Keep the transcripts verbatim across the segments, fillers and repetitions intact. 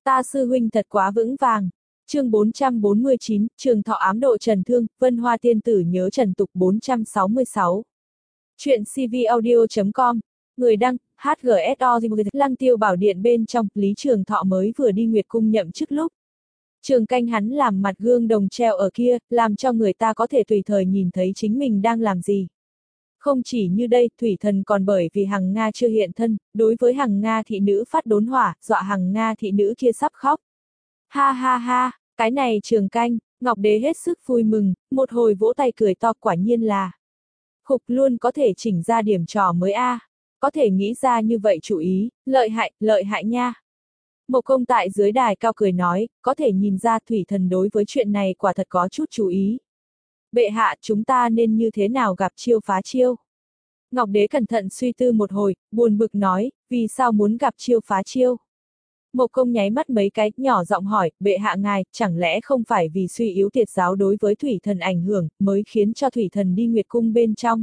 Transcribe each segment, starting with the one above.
Ta sư huynh thật quá vững vàng. Chương bốn trăm bốn mươi chín, Trường Thọ ám độ Trần Thương, Vân Hoa tiên tử nhớ Trần Tục bốn trăm sáu mươi sáu. Chuyện cvaudio chấm com. Người đăng, hát giê ét o Lăng Tiêu Bảo Điện bên trong, Lý Trường Thọ mới vừa đi Nguyệt Cung nhậm chức lúc. Trường canh hắn làm mặt gương đồng treo ở kia, làm cho người ta có thể tùy thời nhìn thấy chính mình đang làm gì. Không chỉ như đây, Thủy Thần còn bởi vì Hằng Nga chưa hiện thân, đối với Hằng Nga thị nữ phát đốn hỏa, dọa Hằng Nga thị nữ kia sắp khóc. Ha ha ha, cái này trường canh, Ngọc Đế hết sức vui mừng, một hồi vỗ tay cười to, quả nhiên là Khục luôn có thể chỉnh ra điểm trò mới a, à. Có thể nghĩ ra như vậy chủ ý, lợi hại, lợi hại nha. Mộc Công tại dưới đài cao cười nói, có thể nhìn ra Thủy Thần đối với chuyện này quả thật có chút chú ý. Bệ hạ, chúng ta nên như thế nào gặp chiêu phá chiêu? Ngọc Đế cẩn thận suy tư một hồi, buồn bực nói, vì sao muốn gặp chiêu phá chiêu? Mộc Công nháy mắt mấy cái, nhỏ giọng hỏi, bệ hạ ngài, chẳng lẽ không phải vì suy yếu Tiệt giáo đối với Thủy Thần ảnh hưởng, mới khiến cho Thủy Thần đi Nguyệt Cung bên trong?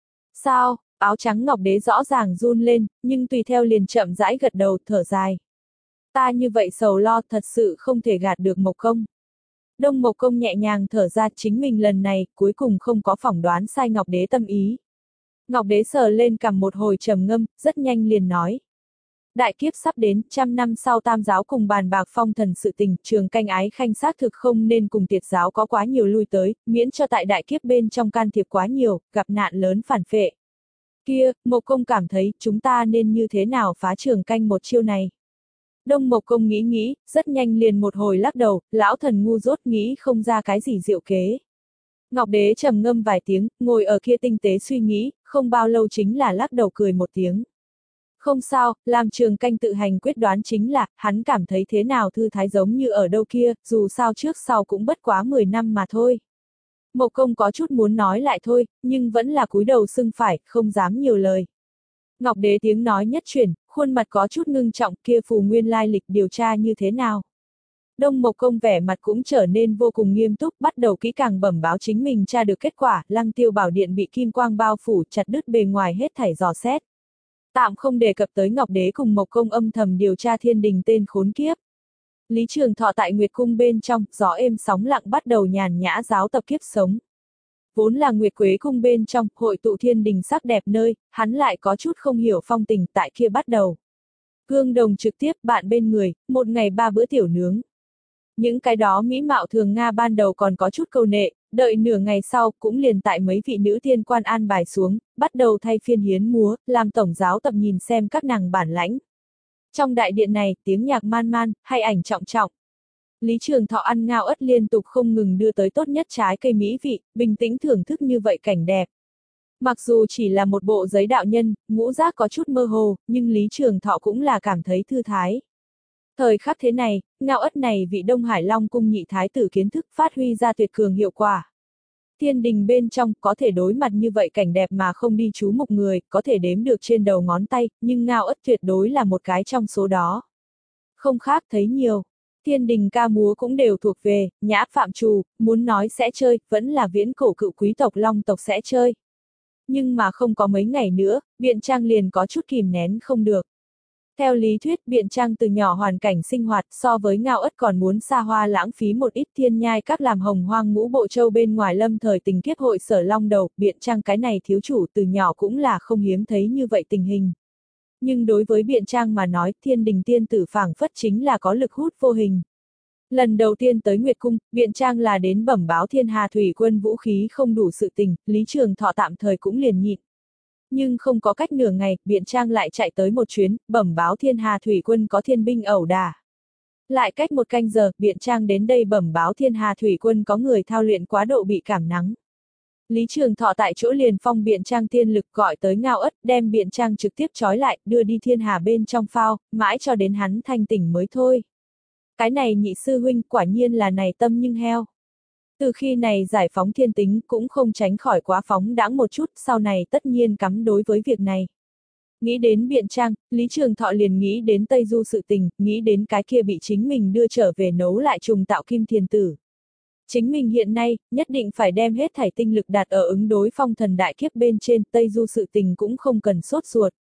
Sao? Áo trắng Ngọc Đế rõ ràng run lên, nhưng tùy theo liền chậm rãi gật đầu, thở dài. Ta như vậy sầu lo, thật sự không thể gạt được Mộc Công. Đông Mộc Công nhẹ nhàng thở ra, chính mình lần này, cuối cùng không có phỏng đoán sai Ngọc Đế tâm ý. Ngọc Đế sờ lên cằm một hồi trầm ngâm, rất nhanh liền nói. Đại kiếp sắp đến, trăm năm sau Tam giáo cùng bàn bạc phong thần sự tình, Trường canh ái khanh xác thực không nên cùng Tiệt giáo có quá nhiều lui tới, miễn cho tại đại kiếp bên trong can thiệp quá nhiều, gặp nạn lớn phản phệ. Kia, Mộc Công cảm thấy, chúng ta nên như thế nào phá Trường canh một chiêu này? Đông Mộc Công nghĩ nghĩ, rất nhanh liền một hồi lắc đầu, lão thần ngu dốt nghĩ không ra cái gì diệu kế. Ngọc Đế trầm ngâm vài tiếng, ngồi ở kia tinh tế suy nghĩ, không bao lâu chính là lắc đầu cười một tiếng. Không sao, làm Trường canh tự hành quyết đoán chính là, hắn cảm thấy thế nào thư thái giống như ở đâu kia, dù sao trước sau cũng bất quá mười năm mà thôi. Mộc Công có chút muốn nói lại thôi, nhưng vẫn là cúi đầu sưng phải, không dám nhiều lời. Ngọc Đế tiếng nói nhất chuyển, khuôn mặt có chút ngưng trọng, kia phù nguyên lai lịch điều tra như thế nào. Đông Mộc Công vẻ mặt cũng trở nên vô cùng nghiêm túc, bắt đầu kỹ càng bẩm báo chính mình tra được kết quả, Lăng Tiêu Bảo Điện bị kim quang bao phủ, chặt đứt bề ngoài hết thảy dò xét. Tạm không đề cập tới Ngọc Đế cùng Mộc Công âm thầm điều tra thiên đình tên khốn kiếp. Lý Trường Thọ tại Nguyệt Cung bên trong, gió êm sóng lặng bắt đầu nhàn nhã giáo tập kiếp sống. Vốn là Nguyệt Quế Cung bên trong, hội tụ thiên đình sắc đẹp nơi, hắn lại có chút không hiểu phong tình tại kia bắt đầu. Gương đồng trực tiếp, bạn bên người, một ngày ba bữa tiểu nướng. Những cái đó mỹ mạo thường Nga ban đầu còn có chút câu nệ, đợi nửa ngày sau, cũng liền tại mấy vị nữ tiên quan an bài xuống, bắt đầu thay phiên hiến múa, làm tổng giáo tập nhìn xem các nàng bản lãnh. Trong đại điện này, tiếng nhạc man man, hay ảnh trọng trọng. Lý Trường Thọ ăn ngao ớt liên tục không ngừng đưa tới tốt nhất trái cây mỹ vị, bình tĩnh thưởng thức như vậy cảnh đẹp. Mặc dù chỉ là một bộ giấy đạo nhân, ngũ giác có chút mơ hồ, nhưng Lý Trường Thọ cũng là cảm thấy thư thái. Thời khắc thế này, ngao ớt này vị Đông Hải Long cung nhị thái tử kiến thức phát huy ra tuyệt cường hiệu quả. Thiên đình bên trong, có thể đối mặt như vậy cảnh đẹp mà không đi chú mục người, có thể đếm được trên đầu ngón tay, nhưng ngao ớt tuyệt đối là một cái trong số đó. Không khác thấy nhiều. Thiên đình ca múa cũng đều thuộc về, nhã phạm trù, muốn nói sẽ chơi, vẫn là viễn cổ cựu quý tộc Long tộc sẽ chơi. Nhưng mà không có mấy ngày nữa, Biện Trang liền có chút kìm nén không được. Theo lý thuyết, Biện Trang từ nhỏ hoàn cảnh sinh hoạt so với ngao ớt còn muốn xa hoa lãng phí một ít thiên nhai các làm hồng hoang ngũ bộ châu bên ngoài lâm thời tình kiếp hội sở long đầu, Biện Trang cái này thiếu chủ từ nhỏ cũng là không hiếm thấy như vậy tình hình. Nhưng đối với Biện Trang mà nói, thiên đình tiên tử phảng phất chính là có lực hút vô hình. Lần đầu tiên tới Nguyệt Cung, Biện Trang là đến bẩm báo Thiên Hà Thủy Quân vũ khí không đủ sự tình, Lý Trường Thọ tạm thời cũng liền nhịn. Nhưng không có cách nửa ngày, Biện Trang lại chạy tới một chuyến, bẩm báo Thiên Hà Thủy Quân có thiên binh ẩu đả. Lại cách một canh giờ, Biện Trang đến đây bẩm báo Thiên Hà Thủy Quân có người thao luyện quá độ bị cảm nắng. Lý Trường Thọ tại chỗ liền phong Biện Trang tiên lực gọi tới ngao ớt, đem Biện Trang trực tiếp trói lại, đưa đi thiên hà bên trong phao, mãi cho đến hắn thanh tỉnh mới thôi. Cái này nhị sư huynh quả nhiên là này tâm nhưng heo. Từ khi này giải phóng thiên tính cũng không tránh khỏi quá phóng đãng một chút, sau này tất nhiên cắm đối với việc này. Nghĩ đến Biện Trang, Lý Trường Thọ liền nghĩ đến Tây Du sự tình, nghĩ đến cái kia bị chính mình đưa trở về nấu lại trùng tạo kim thiền tử. Chính mình hiện nay, nhất định phải đem hết thảy tinh lực đặt ở ứng đối phong thần đại kiếp bên trên, Tây Du sự tình cũng không cần sốt ruột.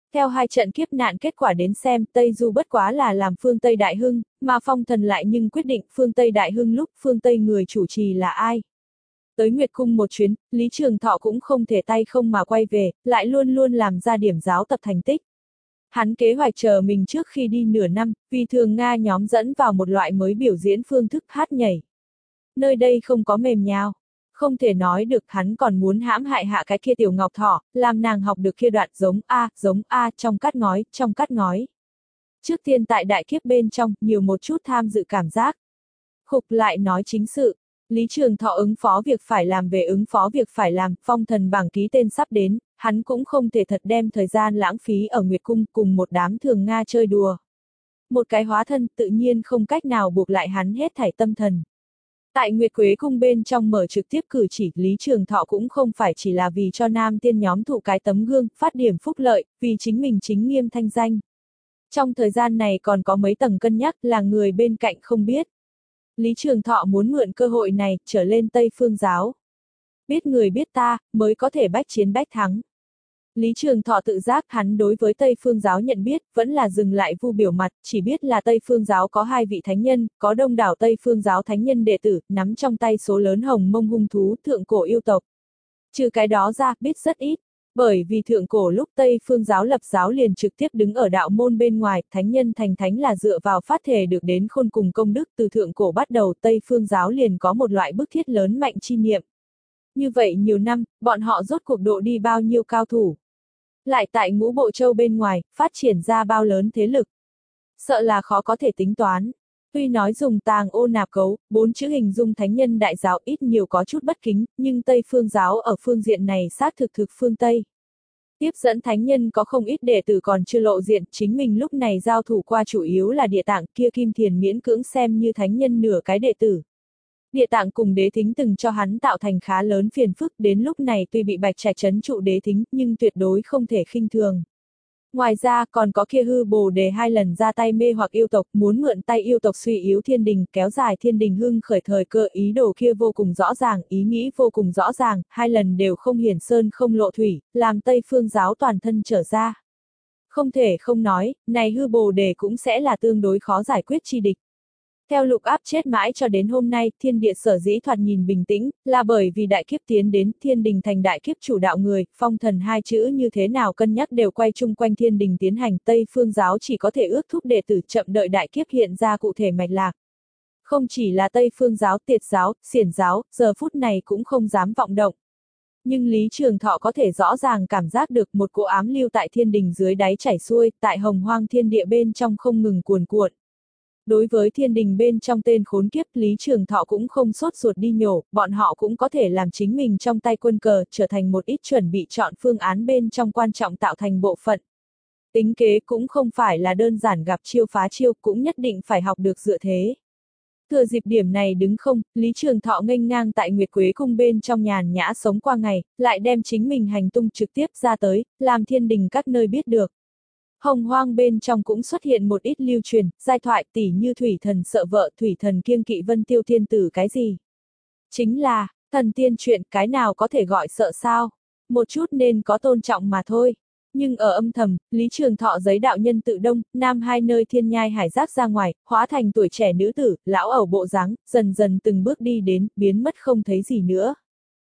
Theo hai trận kiếp nạn kết quả đến xem, Tây Du bất quá là làm phương Tây Đại Hưng, mà Phong Thần lại nhưng quyết định phương Tây Đại Hưng lúc phương Tây người chủ trì là ai. Tới Nguyệt Cung một chuyến, Lý Trường Thọ cũng không thể tay không mà quay về, lại luôn luôn làm ra điểm giáo tập thành tích. Hắn kế hoạch chờ mình trước khi đi nửa năm, vì thường Nga nhóm dẫn vào một loại mới biểu diễn phương thức hát nhảy. Nơi đây không có mềm nhào. Không thể nói được, hắn còn muốn hãm hại hạ cái kia tiểu Ngọc Thỏ, làm nàng học được kia đoạn giống A, giống A trong cắt ngói, trong cắt ngói. Trước tiên tại đại kiếp bên trong, nhiều một chút tham dự cảm giác. Khục lại nói chính sự. Lý Trường Thọ ứng phó việc phải làm về ứng phó việc phải làm, Phong Thần bảng ký tên sắp đến, hắn cũng không thể thật đem thời gian lãng phí ở Nguyệt Cung cùng một đám thường Nga chơi đùa. Một cái hóa thân tự nhiên không cách nào buộc lại hắn hết thảy tâm thần. Tại Nguyệt Quế Cung bên trong mở trực tiếp cử chỉ, Lý Trường Thọ cũng không phải chỉ là vì cho nam tiên nhóm thụ cái tấm gương, phát điểm phúc lợi, vì chính mình chính nghiêm thanh danh. Trong thời gian này còn có mấy tầng cân nhắc là người bên cạnh không biết. Lý Trường Thọ muốn mượn cơ hội này, trở lên Tây Phương giáo. Biết người biết ta, mới có thể bách chiến bách thắng. Lý Trường Thọ tự giác hắn đối với Tây Phương giáo nhận biết, vẫn là dừng lại vu biểu mặt, chỉ biết là Tây Phương giáo có hai vị thánh nhân, có đông đảo Tây Phương giáo thánh nhân đệ tử, nắm trong tay số lớn hồng mông hung thú, thượng cổ yêu tộc. Trừ cái đó ra, biết rất ít. Bởi vì thượng cổ lúc Tây Phương giáo lập giáo liền trực tiếp đứng ở đạo môn bên ngoài, thánh nhân thành thánh là dựa vào phát thể được đến khôn cùng công đức, từ thượng cổ bắt đầu Tây Phương giáo liền có một loại bức thiết lớn mạnh chi niệm. Như vậy nhiều năm, bọn họ rốt cuộc độ đi bao nhiêu cao thủ. Lại tại ngũ bộ châu bên ngoài, phát triển ra bao lớn thế lực. Sợ là khó có thể tính toán. Tuy nói dùng tàng ô nạp cấu, bốn chữ hình dung thánh nhân đại giáo ít nhiều có chút bất kính, nhưng Tây Phương giáo ở phương diện này xác thực thực phương Tây. Tiếp dẫn thánh nhân có không ít đệ tử còn chưa lộ diện, chính mình lúc này giao thủ qua chủ yếu là Địa Tạng, kia Kim Thiền miễn cưỡng xem như thánh nhân nửa cái đệ tử. Địa Tạng cùng Đế Thính từng cho hắn tạo thành khá lớn phiền phức, đến lúc này tuy bị Bạch Trạch trấn trụ Đế Thính, nhưng tuyệt đối không thể khinh thường. Ngoài ra, còn có kia hư bồ đề hai lần ra tay mê hoặc yêu tộc, muốn mượn tay yêu tộc suy yếu thiên đình, kéo dài thiên đình hưng khởi thời cơ, ý đồ kia vô cùng rõ ràng, ý nghĩ vô cùng rõ ràng, hai lần đều không hiển sơn không lộ thủy, làm Tây Phương giáo toàn thân trở ra. Không thể không nói, này hư bồ đề cũng sẽ là tương đối khó giải quyết chi địch. Theo lục áp chết mãi cho đến hôm nay, thiên địa sở dĩ thoạt nhìn bình tĩnh, là bởi vì đại kiếp tiến đến, thiên đình thành đại kiếp chủ đạo người, phong thần hai chữ như thế nào cân nhắc đều quay chung quanh thiên đình tiến hành, Tây Phương giáo chỉ có thể ước thúc đệ tử chậm đợi đại kiếp hiện ra cụ thể mạch lạc. Không chỉ là Tây Phương giáo, Tiệt giáo, Xiển giáo, giờ phút này cũng không dám vọng động. Nhưng Lý Trường Thọ có thể rõ ràng cảm giác được một cỗ ám lưu tại thiên đình dưới đáy chảy xuôi, tại hồng hoang thiên địa bên trong không ngừng cuồn cuộn. Đối với thiên đình bên trong tên khốn kiếp, Lý Trường Thọ cũng không sốt ruột đi nhổ, bọn họ cũng có thể làm chính mình trong tay quân cờ, trở thành một ít chuẩn bị chọn phương án bên trong quan trọng tạo thành bộ phận. Tính kế cũng không phải là đơn giản gặp chiêu phá chiêu, cũng nhất định phải học được dựa thế. Thừa dịp điểm này đứng không, Lý Trường Thọ nghênh ngang tại Nguyệt Quế Cung bên trong nhàn nhã sống qua ngày, lại đem chính mình hành tung trực tiếp ra tới, làm thiên đình các nơi biết được. Hồng hoang bên trong cũng xuất hiện một ít lưu truyền, giai thoại tỉ như thủy thần sợ vợ, thủy thần kiêng kỵ vân tiêu thiên tử cái gì. Chính là, thần tiên chuyện cái nào có thể gọi sợ sao, một chút nên có tôn trọng mà thôi. Nhưng ở âm thầm, Lý Trường Thọ giấy đạo nhân tự đông, nam hai nơi thiên nhai hải giác ra ngoài, hóa thành tuổi trẻ nữ tử, lão ẩu bộ dáng, dần dần từng bước đi đến, biến mất không thấy gì nữa.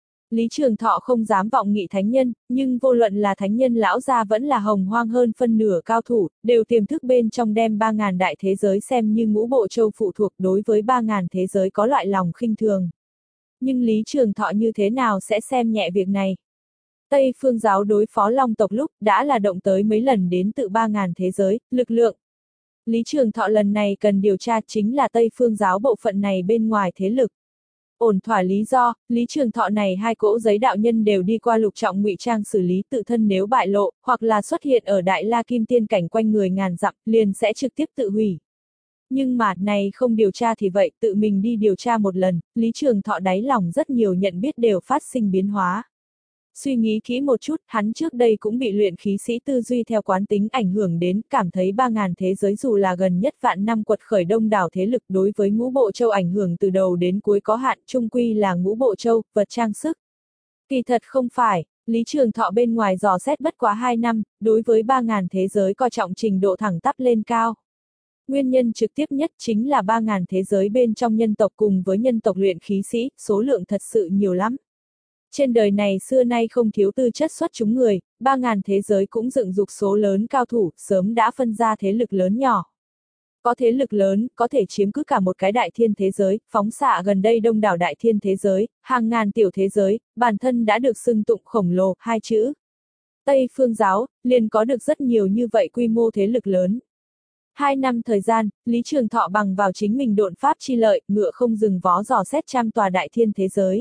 Lý Trường Thọ không dám vọng nghị thánh nhân, nhưng vô luận là thánh nhân lão gia vẫn là hồng hoang hơn phân nửa cao thủ, đều tiềm thức bên trong đem ba ngàn đại thế giới xem như ngũ bộ châu phụ thuộc, đối với ba ngàn thế giới có loại lòng khinh thường. Nhưng Lý Trường Thọ như thế nào sẽ xem nhẹ việc này? Tây Phương giáo đối phó Long tộc lúc đã là động tới mấy lần đến tự ba ngàn thế giới, lực lượng. Lý Trường Thọ lần này cần điều tra chính là Tây Phương giáo bộ phận này bên ngoài thế lực. Ổn thỏa lý do, Lý Trường Thọ này hai cỗ giấy đạo nhân đều đi qua lục trọng ngụy trang xử lý tự thân nếu bại lộ, hoặc là xuất hiện ở Đại La Kim Tiên cảnh quanh người ngàn dặm, liền sẽ trực tiếp tự hủy. Nhưng mà, này không điều tra thì vậy, tự mình đi điều tra một lần, Lý Trường Thọ đáy lòng rất nhiều nhận biết đều phát sinh biến hóa. Suy nghĩ kỹ một chút, hắn trước đây cũng bị luyện khí sĩ tư duy theo quán tính ảnh hưởng đến, cảm thấy ba ngàn thế giới dù là gần nhất vạn năm quật khởi đông đảo thế lực đối với ngũ bộ châu ảnh hưởng từ đầu đến cuối có hạn, chung quy là ngũ bộ châu, vật trang sức. Kỳ thật không phải, Lý Trường Thọ bên ngoài dò xét bất quá hai năm, đối với ba ngàn thế giới coi trọng trình độ thẳng tắp lên cao. Nguyên nhân trực tiếp nhất chính là ba ngàn thế giới bên trong nhân tộc cùng với nhân tộc luyện khí sĩ, số lượng thật sự nhiều lắm. Trên đời này xưa nay không thiếu tư chất xuất chúng người, ba ngàn thế giới cũng dựng dục số lớn cao thủ, sớm đã phân ra thế lực lớn nhỏ. Có thế lực lớn, có thể chiếm cứ cả một cái đại thiên thế giới, phóng xạ gần đây đông đảo đại thiên thế giới, hàng ngàn tiểu thế giới, bản thân đã được xưng tụng khổng lồ, hai chữ. Tây Phương giáo, liền có được rất nhiều như vậy quy mô thế lực lớn. Hai năm thời gian, Lý Trường Thọ bằng vào chính mình độn pháp chi lợi, ngựa không dừng vó dò xét trăm tòa đại thiên thế giới.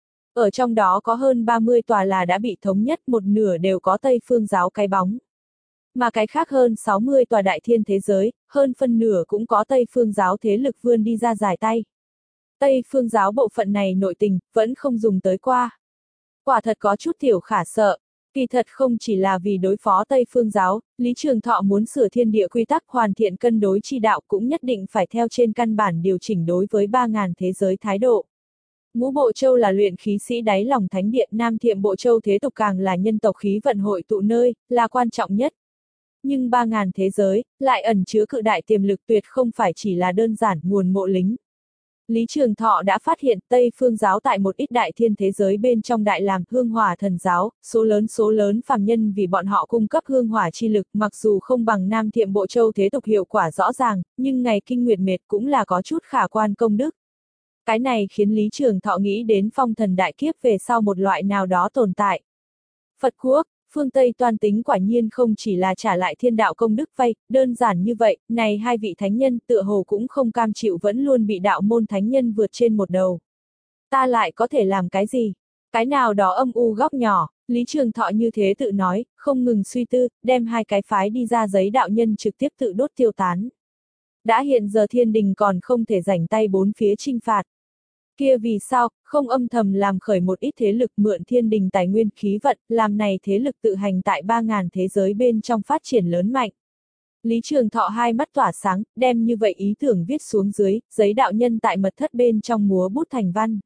Ở trong đó có hơn ba mươi tòa là đã bị thống nhất, một nửa đều có Tây Phương giáo cái bóng. Mà cái khác hơn sáu mươi tòa đại thiên thế giới, hơn phân nửa cũng có Tây Phương giáo thế lực vươn đi ra giải tay. Tây Phương giáo bộ phận này nội tình, vẫn không dùng tới qua. Quả thật có chút tiểu khả sợ. Kỳ thật không chỉ là vì đối phó Tây Phương giáo, Lý Trường Thọ muốn sửa thiên địa quy tắc hoàn thiện cân đối chi đạo cũng nhất định phải theo trên căn bản điều chỉnh đối với ba ngàn thế giới thái độ. Ngũ Bộ Châu là luyện khí sĩ đáy lòng thánh điện, Nam Thiệm Bộ Châu thế tục càng là nhân tộc khí vận hội tụ nơi, là quan trọng nhất. Nhưng ba ngàn thế giới, lại ẩn chứa cự đại tiềm lực tuyệt không phải chỉ là đơn giản nguồn mộ lính. Lý Trường Thọ đã phát hiện Tây Phương giáo tại một ít đại thiên thế giới bên trong đại làm hương hỏa thần giáo, số lớn số lớn phàm nhân vì bọn họ cung cấp hương hỏa chi lực mặc dù không bằng Nam Thiệm Bộ Châu thế tục hiệu quả rõ ràng, nhưng ngày kinh nguyệt mệt cũng là có chút khả quan công đức. Cái này khiến Lý Trường Thọ nghĩ đến phong thần đại kiếp về sau một loại nào đó tồn tại. Phật quốc, phương Tây toan tính quả nhiên không chỉ là trả lại thiên đạo công đức vay, đơn giản như vậy, này hai vị thánh nhân tựa hồ cũng không cam chịu vẫn luôn bị đạo môn thánh nhân vượt trên một đầu. Ta lại có thể làm cái gì? Cái nào đó âm u góc nhỏ, Lý Trường Thọ như thế tự nói, không ngừng suy tư, đem hai cái phái đi ra giấy đạo nhân trực tiếp tự đốt tiêu tán. Đã hiện giờ thiên đình còn không thể rảnh tay bốn phía chinh phạt. Kia vì sao, không âm thầm làm khởi một ít thế lực mượn thiên đình tài nguyên khí vận, làm này thế lực tự hành tại ba ngàn thế giới bên trong phát triển lớn mạnh. Lý Trường Thọ hai mắt tỏa sáng, đem như vậy ý tưởng viết xuống dưới, giấy đạo nhân tại mật thất bên trong múa bút thành văn.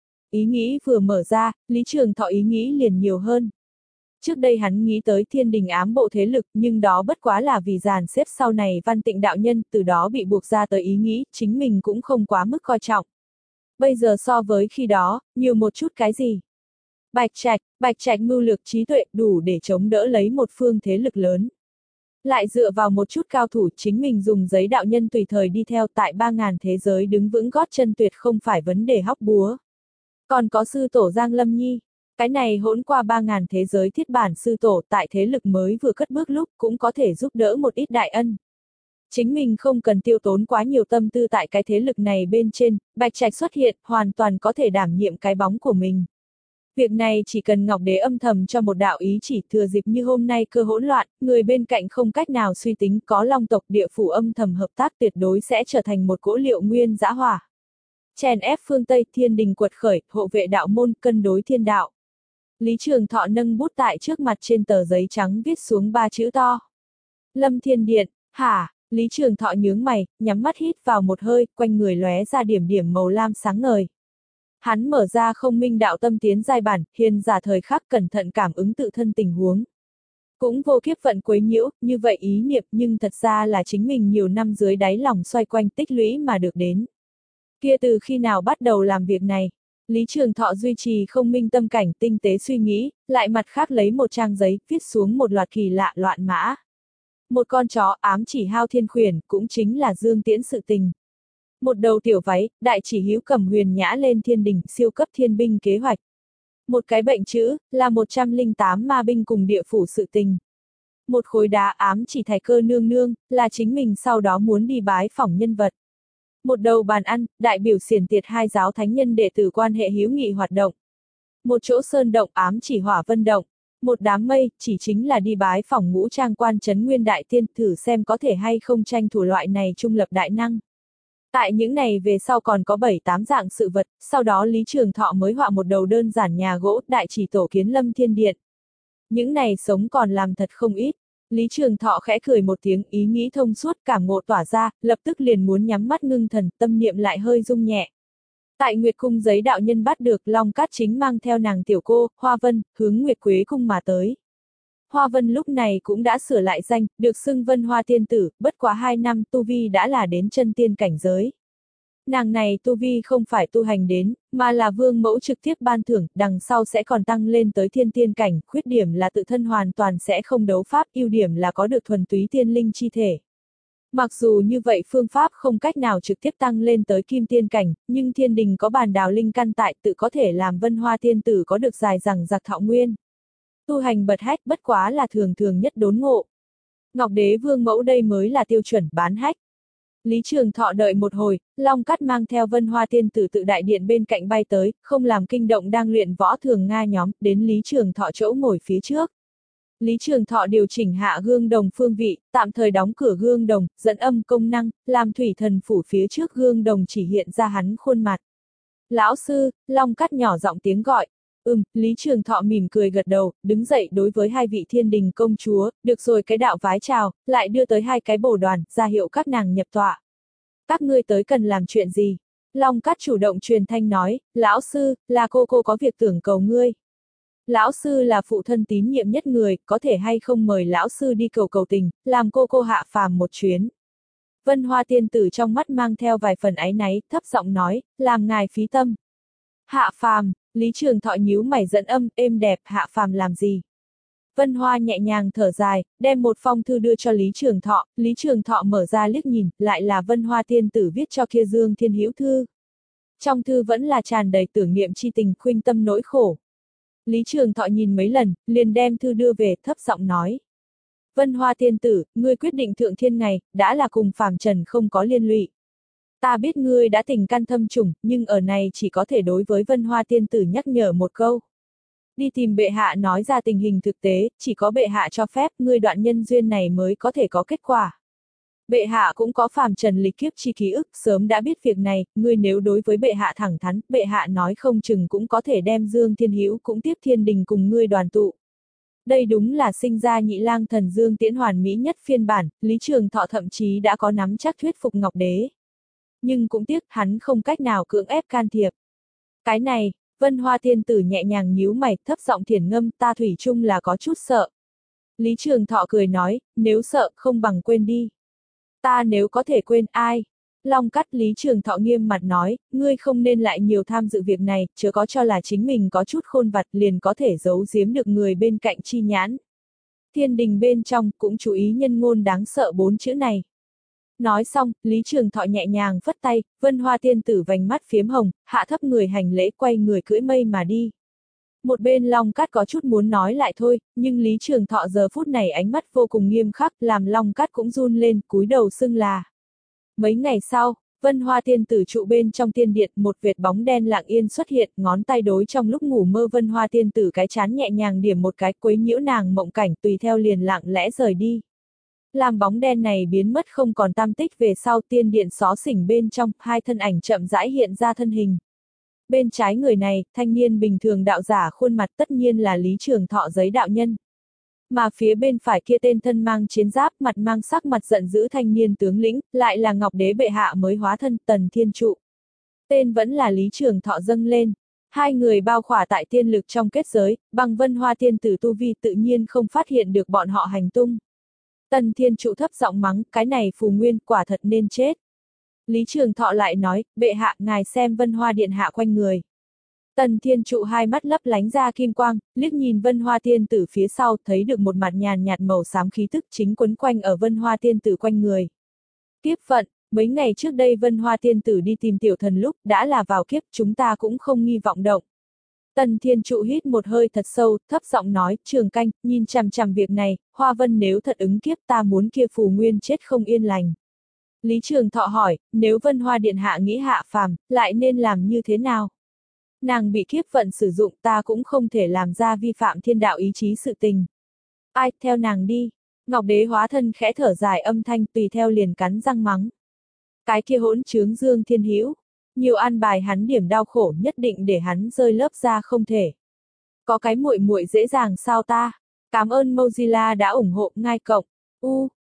Ý nghĩ vừa mở ra, Lý Trường Thọ ý nghĩ liền nhiều hơn. Trước đây hắn nghĩ tới thiên đình ám bộ thế lực, nhưng đó bất quá là vì dàn xếp sau này văn tịnh đạo nhân, từ đó bị buộc ra tới ý nghĩ, chính mình cũng không quá mức coi trọng. Bây giờ so với khi đó, nhiều một chút cái gì? Bạch Trạch, Bạch Trạch mưu lược trí tuệ đủ để chống đỡ lấy một phương thế lực lớn. Lại dựa vào một chút cao thủ chính mình dùng giấy đạo nhân tùy thời đi theo tại ba ngàn thế giới đứng vững gót chân tuyệt không phải vấn đề hóc búa. Còn có sư tổ Giang Lâm Nhi. Cái này hỗn qua ba ngàn thế giới thiết bản sư tổ tại thế lực mới vừa cất bước lúc cũng có thể giúp đỡ một ít đại ân. Chính mình không cần tiêu tốn quá nhiều tâm tư tại cái thế lực này bên trên, Bạch Trạch xuất hiện, hoàn toàn có thể đảm nhiệm cái bóng của mình. Việc này chỉ cần Ngọc Đế âm thầm cho một đạo ý chỉ thừa dịp như hôm nay cơ hỗn loạn, người bên cạnh không cách nào suy tính có long tộc địa phủ âm thầm hợp tác tuyệt đối sẽ trở thành một cỗ liệu nguyên dã hỏa. Chèn ép phương Tây thiên đình quật khởi, hộ vệ đạo môn cân đối thiên đạo. Lý Trường Thọ nâng bút tại trước mặt trên tờ giấy trắng viết xuống ba chữ to. Lâm Thiên Điện, hả? Lý Trường Thọ nhướng mày, nhắm mắt hít vào một hơi, quanh người lóe ra điểm điểm màu lam sáng ngời. Hắn mở ra không minh đạo tâm tiến giai bản, hiền giả thời khắc cẩn thận cảm ứng tự thân tình huống. Cũng vô kiếp vận quấy nhiễu, như vậy ý niệm nhưng thật ra là chính mình nhiều năm dưới đáy lòng xoay quanh tích lũy mà được đến. Kia từ khi nào bắt đầu làm việc này? Lý Trường Thọ duy trì không minh tâm cảnh tinh tế suy nghĩ, lại mặt khác lấy một trang giấy, viết xuống một loạt kỳ lạ loạn mã. Một con chó ám chỉ Hao Thiên Khuyển, cũng chính là Dương Tiễn sự tình. Một đầu tiểu váy, đại chỉ Hữu cầm huyền nhã lên thiên đình, siêu cấp thiên binh kế hoạch. Một cái bệnh chữ, là một trăm lẻ tám ma binh cùng địa phủ sự tình. Một khối đá ám chỉ Thái Cơ nương nương, là chính mình sau đó muốn đi bái phỏng nhân vật. Một đầu bàn ăn, đại biểu xiển tiệt hai giáo thánh nhân đệ tử quan hệ hữu nghị hoạt động. Một chỗ sơn động ám chỉ Hỏa Vân động. Một đám mây, chỉ chính là đi bái phỏng ngũ trang quan trấn nguyên đại tiên, thử xem có thể hay không tranh thủ loại này trung lập đại năng. Tại những này về sau còn có bảy tám dạng sự vật, sau đó Lý Trường Thọ mới họa một đầu đơn giản nhà gỗ, đại chỉ tổ kiến Lâm Thiên Điện. Những này sống còn làm thật không ít. Lý Trường Thọ khẽ cười một tiếng, ý nghĩ thông suốt, cảm ngộ tỏa ra, lập tức liền muốn nhắm mắt ngưng thần, tâm niệm lại hơi rung nhẹ. Tại Nguyệt Cung giấy đạo nhân bắt được, Long Cát chính mang theo nàng tiểu cô, Hoa Vân, hướng Nguyệt Quế Cung mà tới. Hoa Vân lúc này cũng đã sửa lại danh, được xưng Vân Hoa Tiên Tử, bất quá hai năm tu vi đã là đến chân tiên cảnh giới. Nàng này tu vi không phải tu hành đến, mà là vương mẫu trực tiếp ban thưởng, đằng sau sẽ còn tăng lên tới thiên tiên cảnh, khuyết điểm là tự thân hoàn toàn sẽ không đấu pháp, ưu điểm là có được thuần túy tiên linh chi thể. Mặc dù như vậy phương pháp không cách nào trực tiếp tăng lên tới kim tiên cảnh, nhưng thiên đình có bàn đào linh căn tại tự có thể làm Vân Hoa Tiên Tử có được dài dằng dặc thọ nguyên. Tu hành bật hách bất quá là thường thường nhất đốn ngộ. Ngọc Đế Vương mẫu đây mới là tiêu chuẩn bán hách. Lý Trường Thọ đợi một hồi, Long Cát mang theo Vân Hoa Tiên Tử tự đại điện bên cạnh bay tới, không làm kinh động đang luyện võ thường Nga nhóm, đến Lý Trường Thọ chỗ ngồi phía trước. Lý Trường Thọ điều chỉnh hạ gương đồng phương vị, tạm thời đóng cửa gương đồng, dẫn âm công năng, làm thủy thần phủ phía trước gương đồng chỉ hiện ra hắn khuôn mặt. Lão sư, Long Cát nhỏ giọng tiếng gọi. Ừm, Lý Trường Thọ mỉm cười gật đầu, đứng dậy đối với hai vị thiên đình công chúa, được rồi cái đạo vái chào, lại đưa tới hai cái bồ đoàn, ra hiệu các nàng nhập tọa. Các ngươi tới cần làm chuyện gì? Long Cát chủ động truyền thanh nói, lão sư, là cô cô có việc tưởng cầu ngươi. Lão sư là phụ thân tín nhiệm nhất người, có thể hay không mời lão sư đi cầu cầu tình, làm cô cô hạ phàm một chuyến. Vân Hoa Tiên Tử trong mắt mang theo vài phần áy náy, thấp giọng nói, làm ngài phí tâm. Hạ phàm, Lý Trường Thọ nhíu mày dẫn âm, êm đẹp, hạ phàm làm gì? Vân Hoa nhẹ nhàng thở dài, đem một phong thư đưa cho Lý Trường Thọ, Lý Trường Thọ mở ra liếc nhìn, lại là Vân Hoa Tiên Tử viết cho kia Dương Thiên Hữu thư. Trong thư vẫn là tràn đầy tưởng niệm chi tình, khuynh tâm nỗi khổ. Lý Trường Thọ nhìn mấy lần, liền đem thư đưa về, thấp giọng nói. Vân Hoa Tiên Tử, ngươi quyết định thượng thiên ngày, đã là cùng phàm trần không có liên lụy. Ta biết ngươi đã tình căn thâm trùng, nhưng ở này chỉ có thể đối với Vân Hoa Tiên Tử nhắc nhở một câu. Đi tìm bệ hạ nói ra tình hình thực tế, chỉ có bệ hạ cho phép ngươi đoạn nhân duyên này mới có thể có kết quả. Bệ hạ cũng có phàm trần lịch kiếp chi ký ức, sớm đã biết việc này, ngươi nếu đối với bệ hạ thẳng thắn, bệ hạ nói không chừng cũng có thể đem Dương Thiên Hữu cũng tiếp thiên đình cùng ngươi đoàn tụ. Đây đúng là sinh ra nhị lang thần Dương Tiễn hoàn mỹ nhất phiên bản, Lý Trường Thọ thậm chí đã có nắm chắc thuyết phục Ngọc Đế. Nhưng cũng tiếc hắn không cách nào cưỡng ép can thiệp. Cái này, Vân Hoa Tiên Tử nhẹ nhàng nhíu mày, thấp giọng thiền ngâm, ta thủy chung là có chút sợ. Lý Trường Thọ cười nói, nếu sợ, không bằng quên đi. Ta nếu có thể quên ai? Long Cát Lý Trường Thọ nghiêm mặt nói, ngươi không nên lại nhiều tham dự việc này, chớ có cho là chính mình có chút khôn vặt liền có thể giấu giếm được người bên cạnh chi nhãn. Thiên đình bên trong cũng chú ý nhân ngôn đáng sợ bốn chữ này. Nói xong, Lý Trường Thọ nhẹ nhàng phất tay, Vân Hoa Tiên Tử vành mắt phiếm hồng, hạ thấp người hành lễ quay người cưỡi mây mà đi. Một bên Long Cát có chút muốn nói lại thôi, nhưng Lý Trường Thọ giờ phút này ánh mắt vô cùng nghiêm khắc, làm Long Cát cũng run lên, cúi đầu xưng là. Mấy ngày sau, Vân Hoa Tiên Tử trụ bên trong tiên điện, một vệt bóng đen lặng yên xuất hiện, ngón tay đối trong lúc ngủ mơ Vân Hoa Tiên Tử cái chán nhẹ nhàng điểm một cái, quấy nhiễu nàng mộng cảnh, tùy theo liền lặng lẽ rời đi. Làm bóng đen này biến mất không còn tăm tích về sau, tiên điện xó xỉnh bên trong, hai thân ảnh chậm rãi hiện ra thân hình. Bên trái người này, thanh niên bình thường đạo giả khuôn mặt tất nhiên là Lý Trường Thọ giấy đạo nhân. Mà phía bên phải kia tên thân mang chiến giáp, mặt mang sắc mặt giận dữ thanh niên tướng lĩnh, lại là Ngọc Đế bệ hạ mới hóa thân Tần Thiên Trụ. Tên vẫn là Lý Trường Thọ dâng lên. Hai người bao khỏa tại tiên lực trong kết giới, bằng Vân Hoa Tiên Tử tu vi tự nhiên không phát hiện được bọn họ hành tung. Tần Thiên Trụ thấp giọng mắng, cái này phù nguyên quả thật nên chết. Lý Trường Thọ lại nói, bệ hạ ngài xem Vân Hoa Điện hạ quanh người. Tần Thiên Trụ hai mắt lấp lánh ra kim quang, liếc nhìn Vân Hoa Tiên Tử phía sau, thấy được một mặt nhàn nhạt màu xám khí tức chính quấn quanh ở Vân Hoa Tiên Tử quanh người. Kiếp phận, mấy ngày trước đây Vân Hoa Tiên Tử đi tìm tiểu thần lúc, đã là vào kiếp, chúng ta cũng không nghi vọng động. Tần Thiên Trụ hít một hơi thật sâu, thấp giọng nói, Trường Canh, nhìn chằm chằm việc này, Hoa Vân nếu thật ứng kiếp ta muốn kia phù nguyên chết không yên lành. Lý Trường Thọ hỏi, nếu Vân Hoa Điện hạ nghĩ hạ phàm, lại nên làm như thế nào? Nàng bị kiếp vận sử dụng ta cũng không thể làm ra vi phạm thiên đạo ý chí sự tình. Ai, theo nàng đi. Ngọc Đế hóa thân khẽ thở dài âm thanh tùy theo liền cắn răng mắng. Cái kia hỗn trướng Dương Thiên Hữu, nhiều an bài hắn điểm đau khổ nhất định để hắn rơi lớp ra không thể. Có cái muội muội dễ dàng sao ta? Cảm ơn Mozilla đã ủng hộ ngai cộng. U